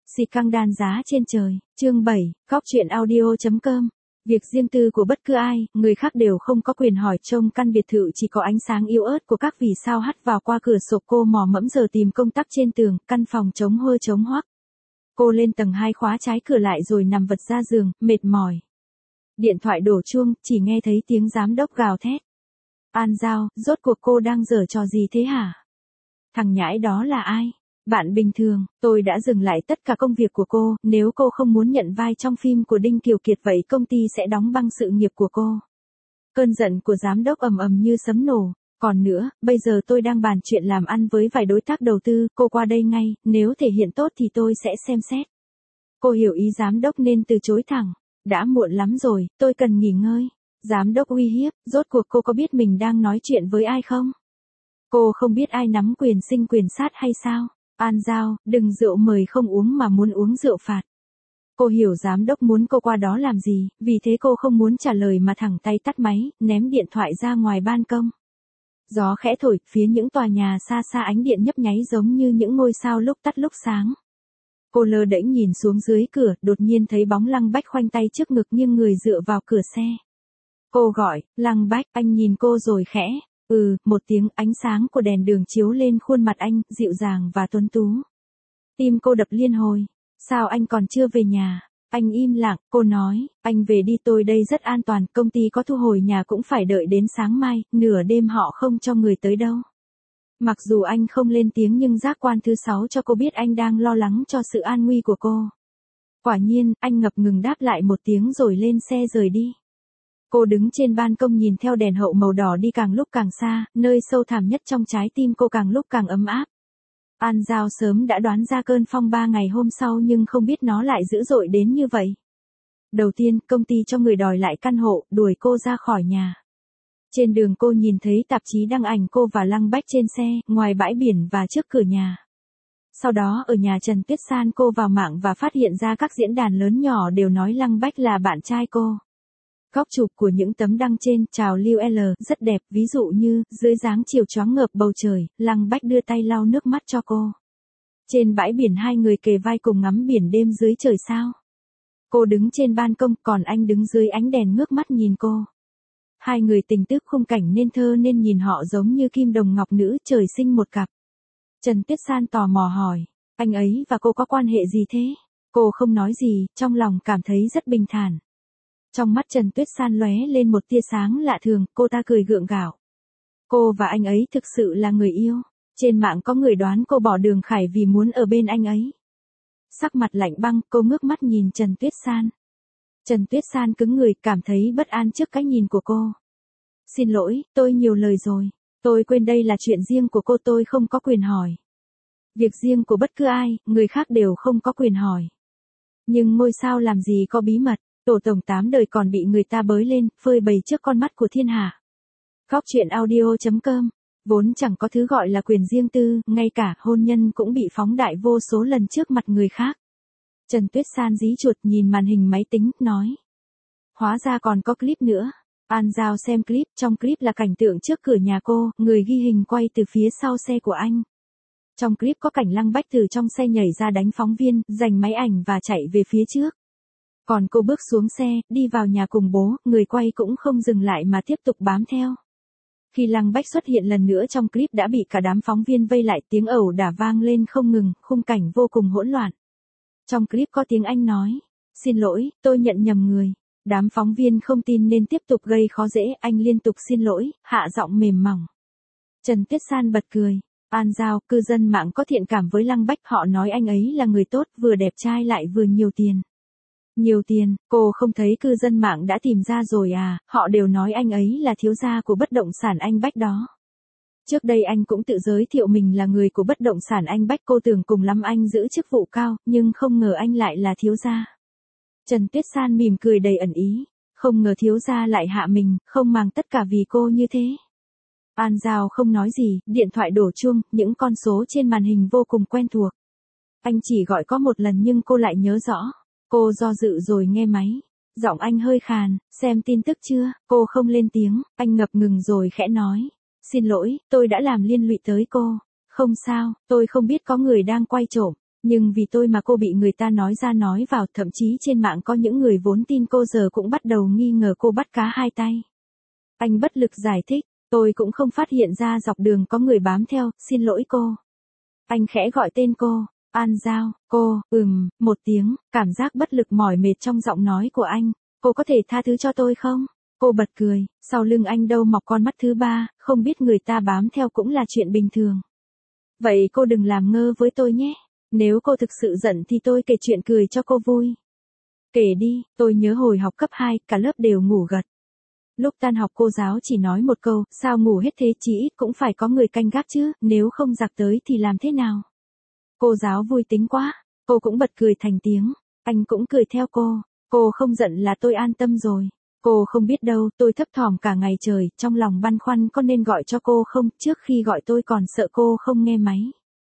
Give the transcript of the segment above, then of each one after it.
Xì căng đan giá trên trời, chương 7, góc truyện audio.com. Việc riêng tư của bất cứ ai, người khác đều không có quyền hỏi trông căn biệt thự chỉ có ánh sáng yếu ớt của các vì sao hắt vào qua cửa sổ. Cô mò mẫm giờ tìm công tắc trên tường, căn phòng trống hơ trống hoắc. Cô lên tầng 2 khóa trái cửa lại rồi nằm vật ra giường, mệt mỏi. Điện thoại đổ chuông, chỉ nghe thấy tiếng giám đốc gào thét. An Giao, rốt cuộc cô đang giở trò gì thế hả? Thằng nhãi đó là ai? Bạn bình thường, tôi đã dừng lại tất cả công việc của cô, nếu cô không muốn nhận vai trong phim của Đinh Kiều Kiệt vậy công ty sẽ đóng băng sự nghiệp của cô. Cơn giận của giám đốc ầm ầm như sấm nổ. Còn nữa, bây giờ tôi đang bàn chuyện làm ăn với vài đối tác đầu tư, cô qua đây ngay, nếu thể hiện tốt thì tôi sẽ xem xét. Cô hiểu ý giám đốc nên từ chối thẳng. Đã muộn lắm rồi, tôi cần nghỉ ngơi. Giám đốc uy hiếp, rốt cuộc cô có biết mình đang nói chuyện với ai không? Cô không biết ai nắm quyền sinh quyền sát hay sao? An Giao, đừng rượu mời không uống mà muốn uống rượu phạt. Cô hiểu giám đốc muốn cô qua đó làm gì, vì thế cô không muốn trả lời mà thẳng tay tắt máy, ném điện thoại ra ngoài ban công. Gió khẽ thổi, phía những tòa nhà xa xa ánh điện nhấp nháy giống như những ngôi sao lúc tắt lúc sáng. Cô lơ đễnh nhìn xuống dưới cửa, đột nhiên thấy bóng Lăng Bách khoanh tay trước ngực nghiêng người dựa vào cửa xe. Cô gọi, Lăng Bách, anh nhìn cô rồi khẽ. Một tiếng, ánh sáng của đèn đường chiếu lên khuôn mặt anh, dịu dàng và tuấn tú. Tim cô đập liên hồi. Sao anh còn chưa về nhà? Anh im lặng, cô nói, anh về đi, tôi đây rất an toàn, công ty có thu hồi nhà cũng phải đợi đến sáng mai, nửa đêm họ không cho người tới đâu. Mặc dù anh không lên tiếng nhưng giác quan thứ 6 cho cô biết anh đang lo lắng cho sự an nguy của cô. Quả nhiên, anh ngập ngừng đáp lại một tiếng rồi lên xe rời đi. Cô đứng trên ban công nhìn theo đèn hậu màu đỏ đi càng lúc càng xa, nơi sâu thẳm nhất trong trái tim cô càng lúc càng ấm áp. An Giao sớm đã đoán ra cơn phong ba ngày hôm sau nhưng không biết nó lại dữ dội đến như vậy. Đầu tiên, công ty cho người đòi lại căn hộ, đuổi cô ra khỏi nhà. Trên đường cô nhìn thấy tạp chí đăng ảnh cô và Lăng Bách trên xe, ngoài bãi biển và trước cửa nhà. Sau đó ở nhà Trần Tuyết San cô vào mạng và phát hiện ra các diễn đàn lớn nhỏ đều nói Lăng Bách là bạn trai cô. Góc chụp của những tấm đăng trên, trào lưu L, rất đẹp, ví dụ như, dưới dáng chiều choáng ngợp bầu trời, Lăng Bách đưa tay lau nước mắt cho cô. Trên bãi biển hai người kề vai cùng ngắm biển đêm dưới trời sao. Cô đứng trên ban công, còn anh đứng dưới ánh đèn ngước mắt nhìn cô. Hai người tình tứ khung cảnh nên thơ nên nhìn họ giống như kim đồng ngọc nữ trời sinh một cặp. Trần Tuyết San tò mò hỏi, anh ấy và cô có quan hệ gì thế? Cô không nói gì, trong lòng cảm thấy rất bình thản. Trong mắt Trần Tuyết San lóe lên một tia sáng lạ thường, cô ta cười gượng gạo. Cô và anh ấy thực sự là người yêu. Trên mạng có người đoán cô bỏ Đường Khải vì muốn ở bên anh ấy. Sắc mặt lạnh băng, cô ngước mắt nhìn Trần Tuyết San. Trần Tuyết San cứng người, cảm thấy bất an trước cái nhìn của cô. Xin lỗi, tôi nhiều lời rồi. Tôi quên đây là chuyện riêng của cô, tôi không có quyền hỏi. Việc riêng của bất cứ ai, người khác đều không có quyền hỏi. Nhưng ngôi sao làm gì có bí mật. Tổ tổng 8 đời còn bị người ta bới lên, phơi bày trước con mắt của thiên hạ. Góc truyện audio.com. Vốn chẳng có thứ gọi là quyền riêng tư, ngay cả hôn nhân cũng bị phóng đại vô số lần trước mặt người khác. Trần Tuyết San dí chuột nhìn màn hình máy tính, nói. Hóa ra còn có clip nữa. An Giao xem clip, trong clip là cảnh tượng trước cửa nhà cô, người ghi hình quay từ phía sau xe của anh. Trong clip có cảnh Lăng Bách từ trong xe nhảy ra đánh phóng viên, giành máy ảnh và chạy về phía trước. Còn cô bước xuống xe, đi vào nhà cùng bố, người quay cũng không dừng lại mà tiếp tục bám theo. Khi Lăng Bách xuất hiện lần nữa trong clip đã bị cả đám phóng viên vây lại, tiếng ẩu đả vang lên không ngừng, khung cảnh vô cùng hỗn loạn. Trong clip có tiếng anh nói, xin lỗi, tôi nhận nhầm người. Đám phóng viên không tin nên tiếp tục gây khó dễ, anh liên tục xin lỗi, hạ giọng mềm mỏng. Trần Tuyết San bật cười. An Giao, cư dân mạng có thiện cảm với Lăng Bách, họ nói anh ấy là người tốt, vừa đẹp trai lại vừa nhiều tiền. Nhiều tiền, cô không thấy cư dân mạng đã tìm ra rồi à, họ đều nói anh ấy là thiếu gia của bất động sản anh Bách đó. Trước đây anh cũng tự giới thiệu mình là người của bất động sản anh Bách, cô tưởng cùng lắm anh giữ chức vụ cao, nhưng không ngờ anh lại là thiếu gia. Trần Tuyết San mỉm cười đầy ẩn ý, không ngờ thiếu gia lại hạ mình, không màng tất cả vì cô như thế. An Giao không nói gì, điện thoại đổ chuông, những con số trên màn hình vô cùng quen thuộc. Anh chỉ gọi có một lần nhưng cô lại nhớ rõ. Cô do dự rồi nghe máy. Giọng anh hơi khàn, xem tin tức chưa? Cô không lên tiếng, anh ngập ngừng rồi khẽ nói. Xin lỗi, tôi đã làm liên lụy tới cô. Không sao, tôi không biết có người đang quay trộm. Nhưng vì tôi mà cô bị người ta nói ra nói vào, thậm chí trên mạng có những người vốn tin cô giờ cũng bắt đầu nghi ngờ cô bắt cá hai tay. Anh bất lực giải thích, tôi cũng không phát hiện ra dọc đường có người bám theo, xin lỗi cô. Anh khẽ gọi tên cô, An Giao, cô, một tiếng, cảm giác bất lực mỏi mệt trong giọng nói của anh, cô có thể tha thứ cho tôi không? Cô bật cười, sau lưng anh đâu mọc con mắt thứ ba, không biết người ta bám theo cũng là chuyện bình thường. Vậy cô đừng làm ngơ với tôi nhé, nếu cô thực sự giận thì tôi kể chuyện cười cho cô vui. Kể đi, tôi nhớ hồi học cấp 2, cả lớp đều ngủ gật. Lúc tan học cô giáo chỉ nói một câu, sao ngủ hết thế, chí ít cũng phải có người canh gác chứ, nếu không giặc tới thì làm thế nào? Cô giáo vui tính quá, cô cũng bật cười thành tiếng, anh cũng cười theo cô không giận là tôi an tâm rồi. Cô không biết đâu, tôi thấp thỏm cả ngày trời, trong lòng băn khoăn có nên gọi cho cô không, trước khi gọi tôi còn sợ cô không nghe máy.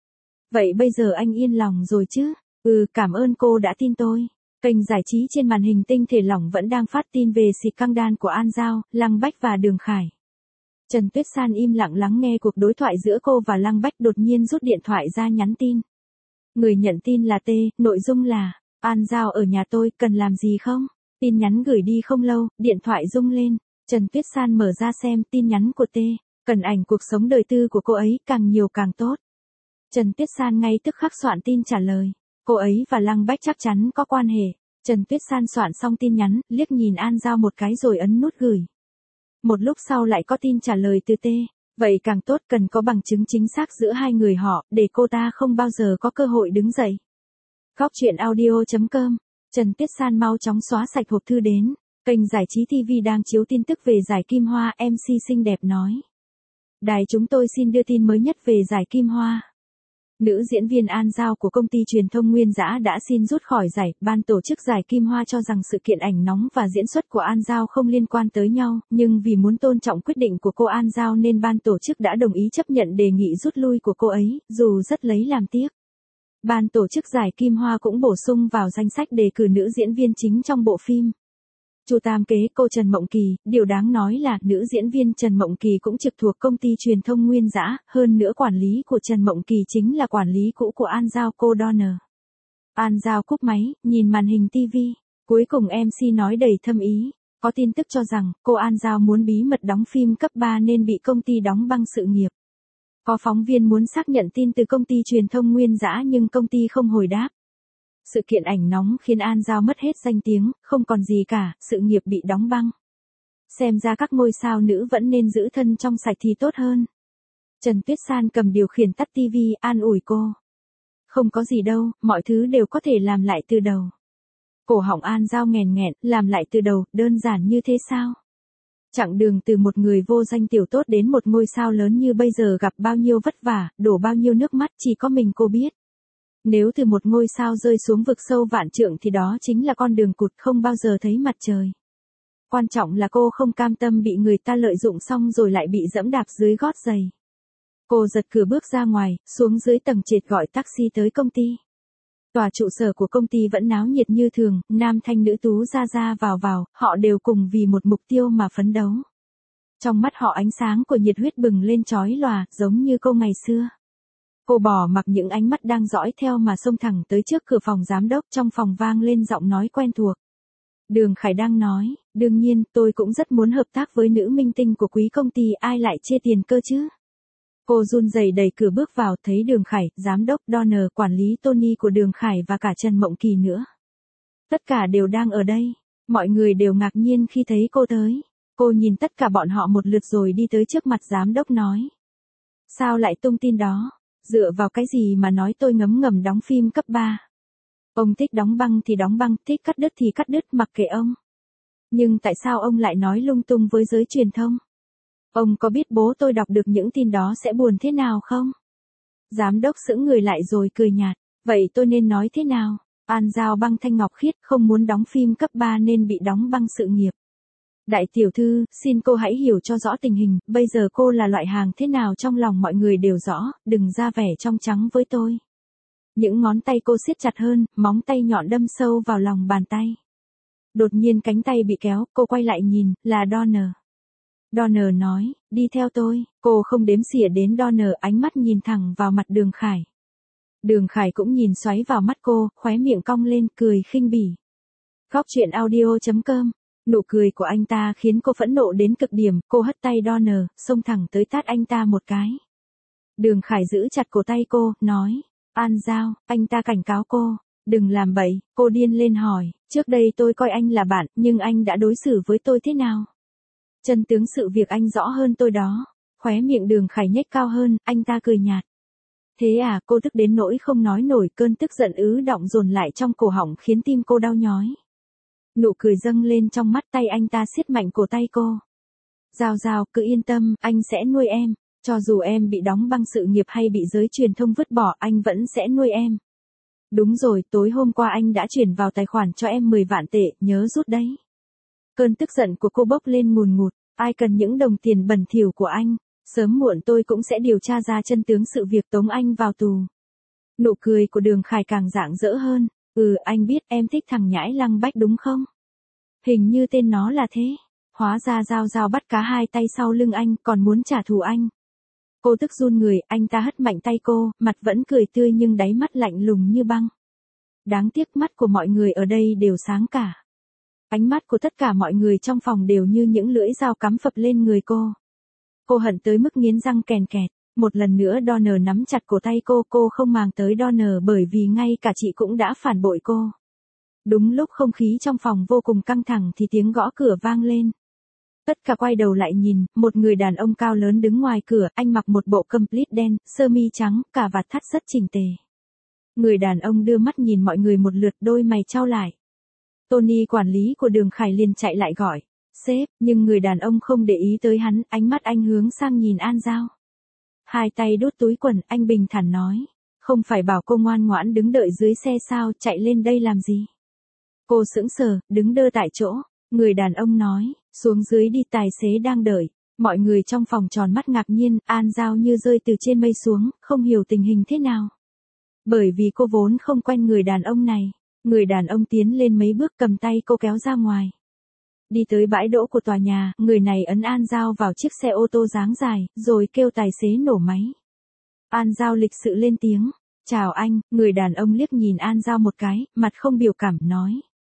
Vậy bây giờ anh yên lòng rồi chứ? Cảm ơn cô đã tin tôi. Kênh giải trí trên màn hình tinh thể lỏng vẫn đang phát tin về scandal của An Giao, Lăng Bách và Đường Khải. Trần Tuyết San im lặng lắng nghe cuộc đối thoại giữa cô và Lăng Bách, đột nhiên rút điện thoại ra nhắn tin. Người nhận tin là T, nội dung là, An Giao ở nhà tôi, cần làm gì không? Tin nhắn gửi đi không lâu, điện thoại rung lên. Trần Tuyết San mở ra xem tin nhắn của T, cần ảnh cuộc sống đời tư của cô ấy, càng nhiều càng tốt. Trần Tuyết San ngay tức khắc soạn tin trả lời. Cô ấy và Lăng Bách chắc chắn có quan hệ. Trần Tuyết San soạn xong tin nhắn, liếc nhìn An Giao một cái rồi ấn nút gửi. Một lúc sau lại có tin trả lời từ T. Vậy càng tốt, cần có bằng chứng chính xác giữa hai người họ, để cô ta không bao giờ có cơ hội đứng dậy. Góc truyện audio.com. Trần Tuyết San mau chóng xóa sạch hộp thư đến. Kênh giải trí TV đang chiếu tin tức về giải Kim Hoa, MC xinh đẹp nói. Đài chúng tôi xin đưa tin mới nhất về giải Kim Hoa. Nữ diễn viên An Giao của công ty truyền thông Nguyên Dã đã xin rút khỏi giải. Ban tổ chức giải Kim Hoa cho rằng sự kiện ảnh nóng và diễn xuất của An Giao không liên quan tới nhau, nhưng vì muốn tôn trọng quyết định của cô An Giao nên ban tổ chức đã đồng ý chấp nhận đề nghị rút lui của cô ấy, dù rất lấy làm tiếc. Ban tổ chức giải Kim Hoa cũng bổ sung vào danh sách đề cử nữ diễn viên chính trong bộ phim Chu Tam Kế, cô Trần Mộng Kỳ. Điều đáng nói là nữ diễn viên Trần Mộng Kỳ cũng trực thuộc công ty truyền thông Nguyên Dã, hơn nữa quản lý của Trần Mộng Kỳ chính là quản lý cũ của An Giao, cô Donner. An Giao cúp máy, nhìn màn hình TV. Cuối cùng MC nói đầy thâm ý. Có tin tức cho rằng cô An Giao muốn bí mật đóng phim cấp 3 nên bị công ty đóng băng sự nghiệp. Có phóng viên muốn xác nhận tin từ công ty truyền thông Nguyên Dã nhưng công ty không hồi đáp. Sự kiện ảnh nóng khiến An Giao mất hết danh tiếng, không còn gì cả, sự nghiệp bị đóng băng. Xem ra các ngôi sao nữ vẫn nên giữ thân trong sạch thì tốt hơn. Trần Tuyết San cầm điều khiển tắt TV, an ủi cô. Không có gì đâu, mọi thứ đều có thể làm lại từ đầu. Cổ họng An Giao nghèn nghẹn, làm lại từ đầu, đơn giản như thế sao? Chặng đường từ một người vô danh tiểu tốt đến một ngôi sao lớn như bây giờ gặp bao nhiêu vất vả, đổ bao nhiêu nước mắt chỉ có mình cô biết. Nếu từ một ngôi sao rơi xuống vực sâu vạn trượng thì đó chính là con đường cụt không bao giờ thấy mặt trời. Quan trọng là cô không cam tâm bị người ta lợi dụng xong rồi lại bị dẫm đạp dưới gót giày. Cô giật cửa bước ra ngoài, xuống dưới tầng trệt gọi taxi tới công ty. Tòa trụ sở của công ty vẫn náo nhiệt như thường, nam thanh nữ tú ra ra vào, họ đều cùng vì một mục tiêu mà phấn đấu. Trong mắt họ ánh sáng của nhiệt huyết bừng lên chói lòa, giống như cô ngày xưa. Cô bỏ mặc những ánh mắt đang dõi theo mà xông thẳng tới trước cửa phòng giám đốc, trong phòng vang lên giọng nói quen thuộc. Đường Khải đang nói, đương nhiên, tôi cũng rất muốn hợp tác với nữ minh tinh của quý công ty, ai lại chê tiền cơ chứ. Cô run rẩy đẩy cửa bước vào, thấy Đường Khải, giám đốc Donner, quản lý Tony của Đường Khải và cả Trần Mộng Kỳ nữa. Tất cả đều đang ở đây, mọi người đều ngạc nhiên khi thấy cô tới. Cô nhìn tất cả bọn họ một lượt rồi đi tới trước mặt giám đốc nói. Sao lại tung tin đó? Dựa vào cái gì mà nói tôi ngấm ngầm đóng phim cấp 3? Ông thích đóng băng thì đóng băng, thích cắt đứt thì cắt đứt, mặc kệ ông. Nhưng tại sao ông lại nói lung tung với giới truyền thông? Ông có biết bố tôi đọc được những tin đó sẽ buồn thế nào không? Giám đốc sững người lại rồi cười nhạt. Vậy tôi nên nói thế nào? An Giao băng thanh ngọc khiết, không muốn đóng phim cấp 3 nên bị đóng băng sự nghiệp. Đại tiểu thư, xin cô hãy hiểu cho rõ tình hình, bây giờ cô là loại hàng thế nào trong lòng mọi người đều rõ, đừng ra vẻ trong trắng với tôi. Những ngón tay cô siết chặt hơn, móng tay nhọn đâm sâu vào lòng bàn tay. Đột nhiên cánh tay bị kéo, cô quay lại nhìn, là Donner. Donner nói, đi theo tôi, cô không đếm xỉa đến Donner, ánh mắt nhìn thẳng vào mặt Đường Khải. Đường Khải cũng nhìn xoáy vào mắt cô, khóe miệng cong lên, cười khinh bỉ. Góc chuyện audio.com. Nụ cười của anh ta khiến cô phẫn nộ đến cực điểm, cô hất tay Donner, xông thẳng tới tát anh ta một cái. Đường Khải giữ chặt cổ tay cô, nói, An Giao, anh ta cảnh cáo cô, đừng làm bậy, cô điên lên hỏi, trước đây tôi coi anh là bạn, nhưng anh đã đối xử với tôi thế nào? Chân tướng sự việc anh rõ hơn tôi đó. Khóe miệng Đường Khải nhếch cao hơn, anh ta cười nhạt. Thế à, cô tức đến nỗi không nói nổi, cơn tức giận ứ đọng dồn lại trong cổ họng khiến tim cô đau nhói. Nụ cười dâng lên trong mắt, tay anh ta siết mạnh cổ tay cô. Giao Giao, cứ yên tâm, anh sẽ nuôi em. Cho dù em bị đóng băng sự nghiệp hay bị giới truyền thông vứt bỏ, anh vẫn sẽ nuôi em. Đúng rồi, tối hôm qua anh đã chuyển vào tài khoản cho em 10 vạn tệ, nhớ rút đấy. Cơn tức giận của cô bốc lên ngùn ngụt, ai cần những đồng tiền bẩn thỉu của anh, sớm muộn tôi cũng sẽ điều tra ra chân tướng sự việc tống anh vào tù. Nụ cười của Đường Khải càng rạng rỡ hơn, anh biết em thích thằng nhãi Lăng Bách đúng không? Hình như tên nó là thế. Hóa ra Giao Giao bắt cá hai tay sau lưng anh, còn muốn trả thù anh. Cô tức run người, anh ta hất mạnh tay cô, mặt vẫn cười tươi nhưng đáy mắt lạnh lùng như băng. Đáng tiếc mắt của mọi người ở đây đều sáng cả. Ánh mắt của tất cả mọi người trong phòng đều như những lưỡi dao cắm phập lên người cô. Cô hận tới mức nghiến răng kèn kẹt. Một lần nữa Donner nắm chặt cổ tay cô không màng tới Donner bởi vì ngay cả chị cũng đã phản bội cô. Đúng lúc không khí trong phòng vô cùng căng thẳng thì tiếng gõ cửa vang lên. Tất cả quay đầu lại nhìn, một người đàn ông cao lớn đứng ngoài cửa, anh mặc một bộ complete đen, sơ mi trắng, cà vạt thắt rất chỉnh tề. Người đàn ông đưa mắt nhìn mọi người một lượt, đôi mày chau lại. Tony quản lý của Đường Khải liền chạy lại gọi, sếp, nhưng người đàn ông không để ý tới hắn, ánh mắt anh hướng sang nhìn An Giao. Hai tay đút túi quần, anh bình thản nói, không phải bảo cô ngoan ngoãn đứng đợi dưới xe sao, chạy lên đây làm gì? Cô sững sờ, đứng đơ tại chỗ. Người đàn ông nói, xuống dưới đi, tài xế đang đợi. Mọi người trong phòng tròn mắt ngạc nhiên, An Giao như rơi từ trên mây xuống, không hiểu tình hình thế nào. Bởi vì cô vốn không quen người đàn ông này. Người đàn ông tiến lên mấy bước, cầm tay cô kéo ra ngoài. Đi tới bãi đỗ của tòa nhà, người này ấn An Giao vào chiếc xe ô tô dáng dài, rồi kêu tài xế nổ máy. An Giao lịch sự lên tiếng, chào anh, người đàn ông liếc nhìn An Giao một cái, mặt không biểu cảm, nói.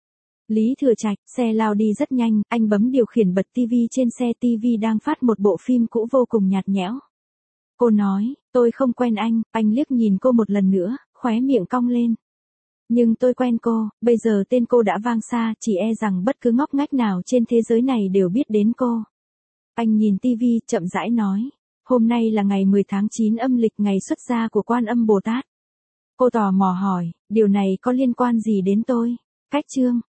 Lý Thừa Trạch, xe lao đi rất nhanh, anh bấm điều khiển bật TV trên xe, TV đang phát một bộ phim cũ vô cùng nhạt nhẽo. Cô nói, tôi không quen anh liếc nhìn cô một lần nữa, khóe miệng cong lên. Nhưng tôi quen cô, bây giờ tên cô đã vang xa, chỉ e rằng bất cứ ngóc ngách nào trên thế giới này đều biết đến cô. Anh nhìn TV, chậm rãi nói, hôm nay là ngày 10 tháng 9 âm lịch, ngày xuất gia của Quan Âm Bồ Tát. Cô tò mò hỏi, điều này có liên quan gì đến tôi? Cách chương.